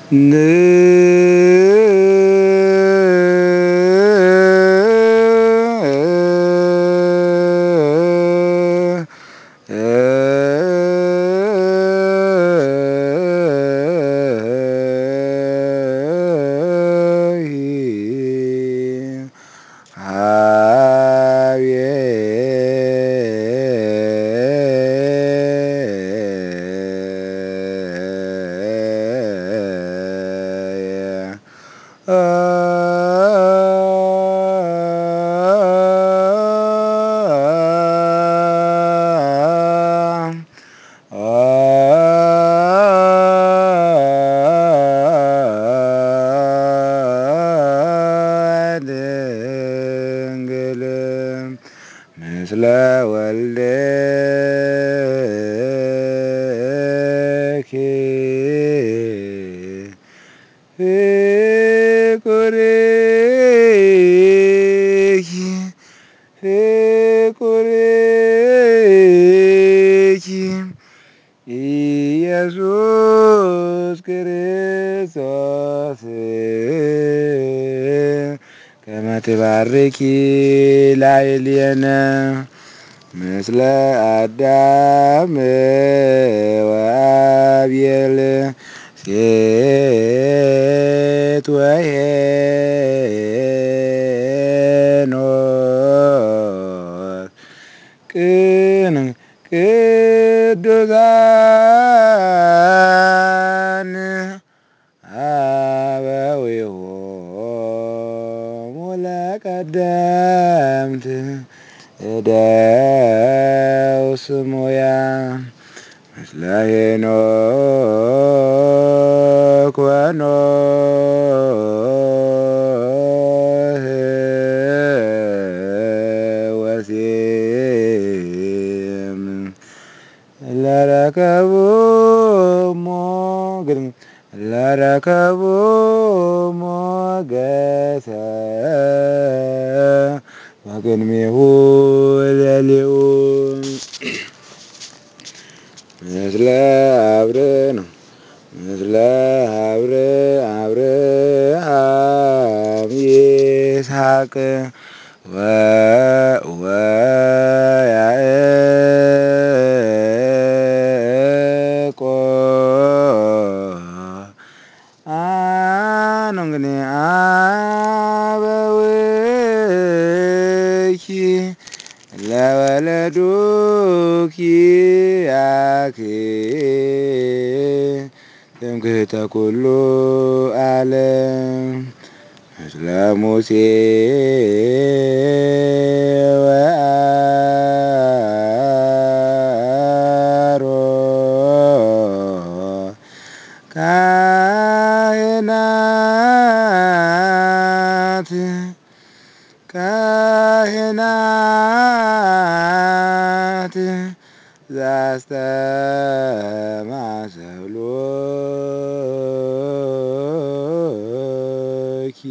ን ድንግል ምስለ ወልድኪ ፍቁርኪ ኢየሱስ ክርስቶስ ከመ ትባርኪ ላዕሌነ ምስለ አዳም ወአብኤል ሴት ወሄኖስ ቅዱሳን አበዊሆሙ ለቀደምት እደው ስሙያ ምስለ ሄኖክ ወኖህ ወሴም ለረከቡ ሞገሰ በቅድሜሁ ለሊሁ ምስለ አብርሃም ይስሐቅ ወያዕቆብ አበዊኪ ለወለዱኪ ያኪ ትምክህተ ኩሉ ዓለም ምስለ ሙሴ ወአሮን ካህናት ዘአስተማሰሎኪ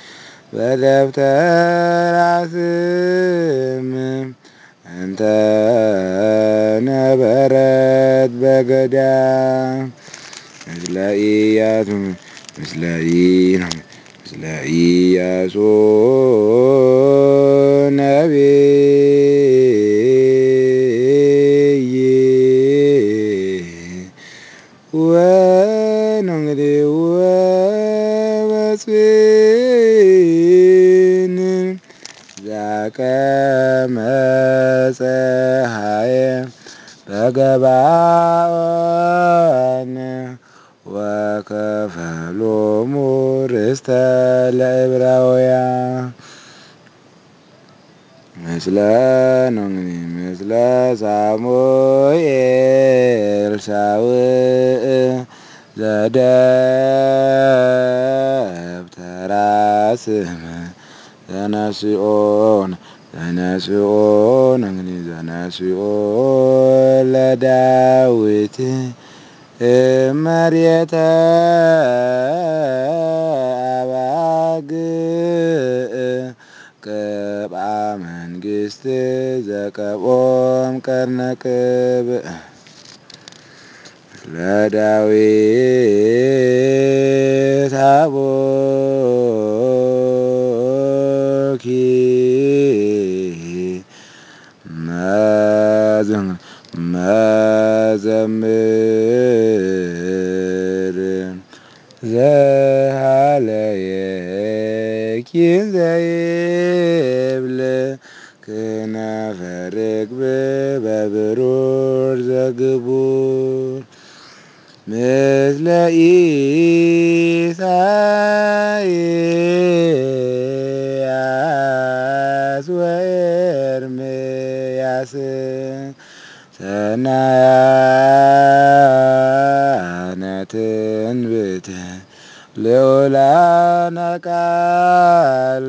በደብተራ ስም እንተ ነበረት በገዳም ምስለ ኢያሱ ነቢይ ወመስፍን ዘአቀመ ፀሐየ በገባኦን ወከፈሎሙ ርስተ ለዕብራውያን ምስለ ሳሙኤል ሳውዕ ዘደብተራ ስም ዘነስኦ ለዳዊት እመሬተ አባግዕ ቅብአ መንግሥት ዘቀቦም ቀርነ ቅብእ ለዳዊት ዘሃለየኪን ዘይብል ክናፈ ርግብ በብሩር ዘግቡር ምስለ ኢሳይያስ ወኤርምያስ ሰናያነ ትንቢት ልዑላነ ቃል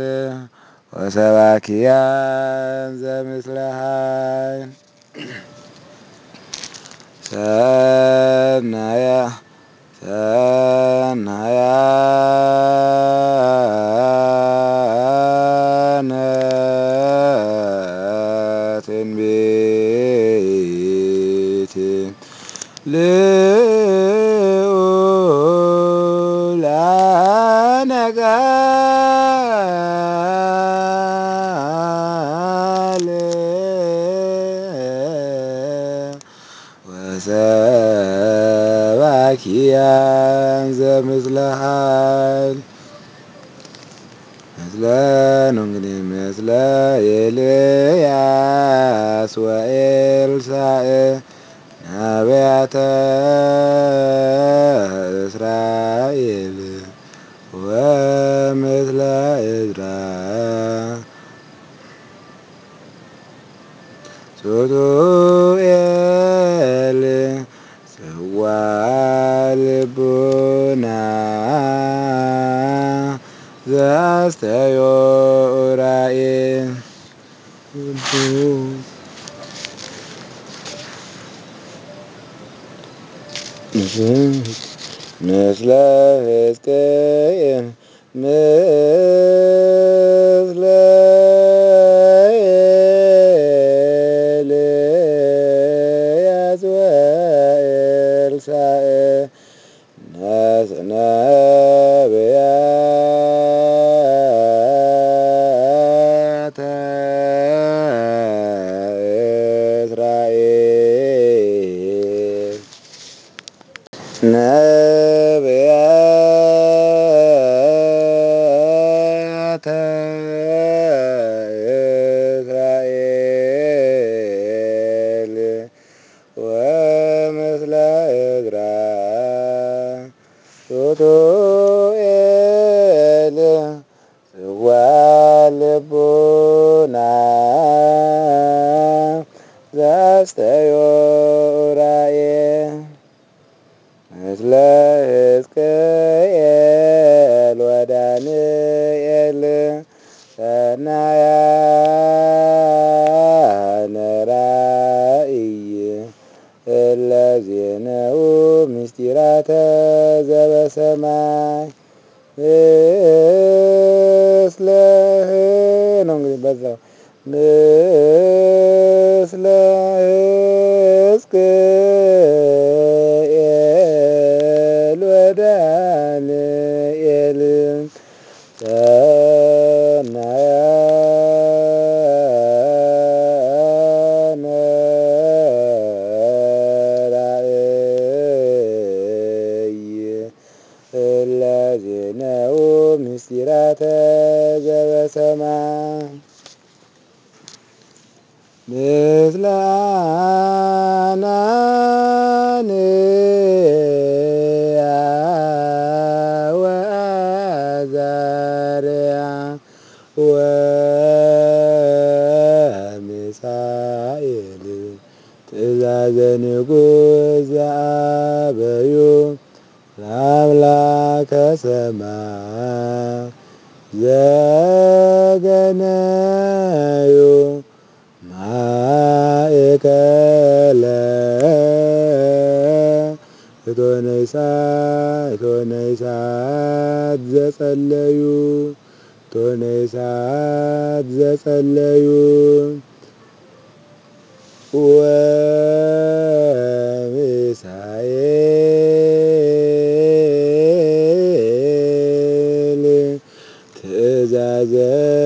ወሰባክያን ዘምስለ ኃይል ሰናያነ ትንቢት ልዑላነ ቃል ወሰባክያን ዘምስለ ኃይል ምስለ ነው እንግዲህ ምስለ ኤልያስ ወኤልሳዕ ነቢያተ እስራኤል ወምስለ ዕዝራ ሱቱኤል ጽዋዕ ልቡና ዘአስተዮ ኡራኤል ምስለ ሕዝቅኤል ምስለ ኤልያስ ወኤልሳዕ ነቢያተ እስራኤል ነቢያተ እስራኤል ወምስለ ዕዝራ ሱቱኤል ጽዋዕ ልቡና ዘአስተዮ ኡራኤል ምስለ ሕዝቅኤል ወዳንኤል ሰናያነ ራእይ እለዜነው ምስጢራተ ዘበሰማይ ምስለ ነው እንግዲህ በዛው ምስለ ሕዝቅኤል ወዳንኤል ሰናያነ ራእይ እለዜነው ምስጢራተ ዘበሰማይ ምስለ አናንያ ወአዛርያ ወሚሳኤል ትእዛዘ ንጉሥ ዘአበዩ ለአምላከ ሰማይ ዘገነዩ ማእከለ እቶነ እሳት ዘጸለዩ እቶነ እሳት ዘጸለዩ ወሚሳኤል ትእዛዘ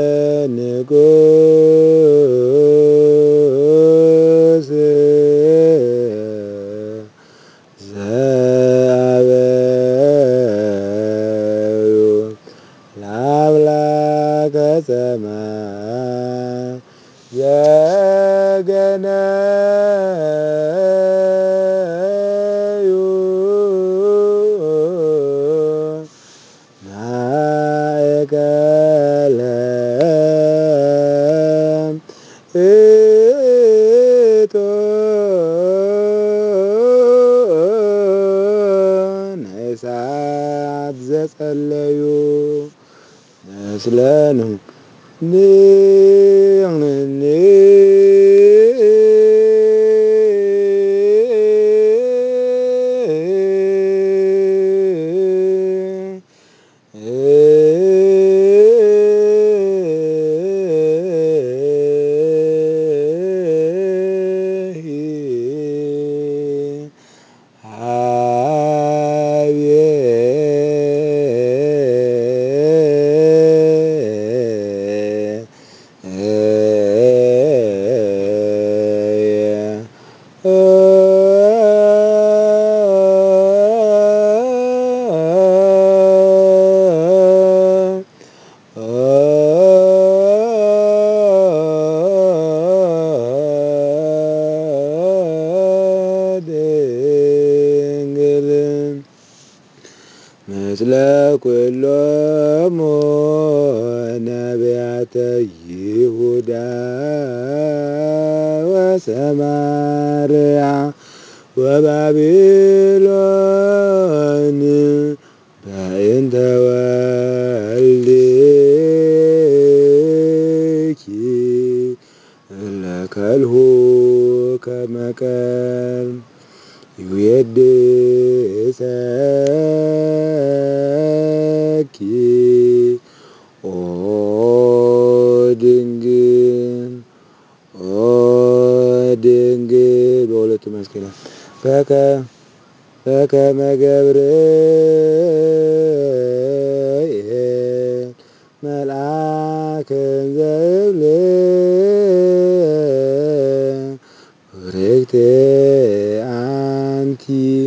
ንጉሥ ዘአበዩ ዘጸለዩ መስለኑ ምስለ ኩሎሙ ነቢያተ ይሁዳ ወሰማርያ ወባቢሎን በእንተ ወልድኪ እለከልሁ ከመ ቀርም ይዌድሰኪ ኦ ድንግል በሁለቱ መስቀላት በከመ ገብርኤል መልአክ ዘእብለ ቡርክት አንቲ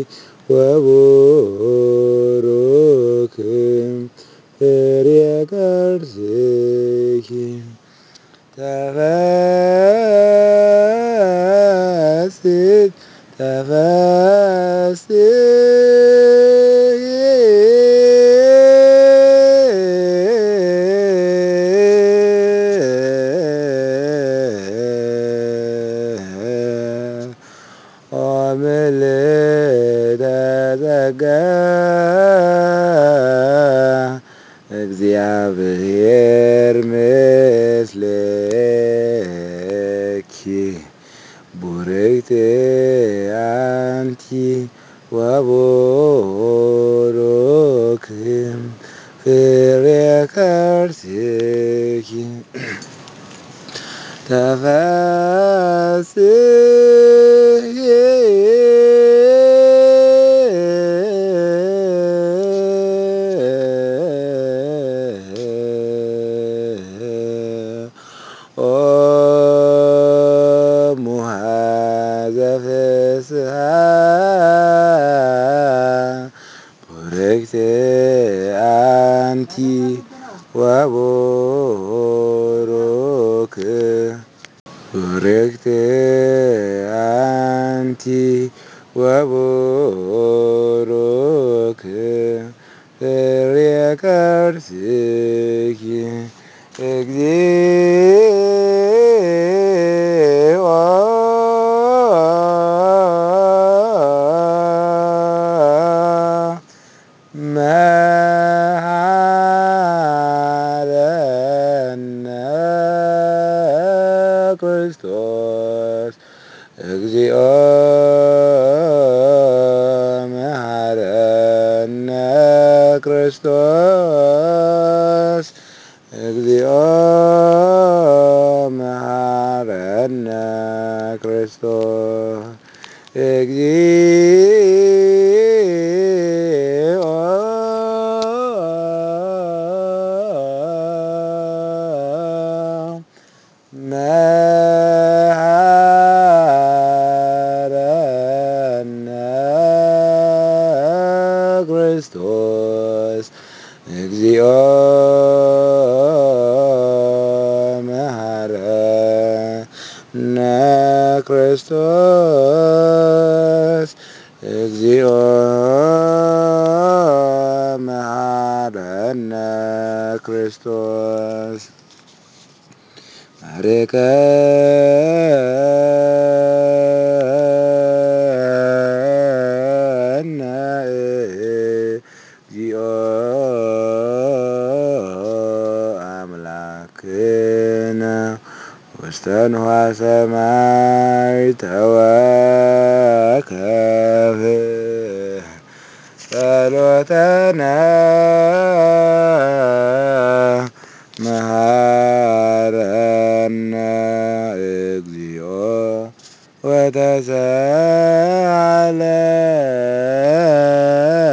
ወቡሩክ ፍሬ ከርሥኪ ተፈሥሒ ኦ ምልዕተ ጸጋ እግዚአብሔር ምስሌኪ ቡርክት አንቲ ወቡሩክ ፍሬ ከርሥኪ ተፈሥሒ ኦ ሙሃዘ ፍስሓ ቡርክት አንቲ ወቡሩክ ቡርክት አንቲ ወቡሩክ ፍሬ ከርሥኪ እግዚኦ መሐረነ ክርስቶስ እግዚኦ መሐረነ ክርስቶስ እግዚኦ መሐረነ ክርስቶስ እግዚኦ መሐረነ ክርስቶስ እግዚኦ መሐረነ ክርስቶስ እግዚኦ መሐረነ ክርስቶስ ማረከነ እግዚኦ አምላክነ ውስተ ንዋየ ሰማይ ተወከፍ ጸሎተነ መሃረነ እግዚኦ ወተሳሃለነ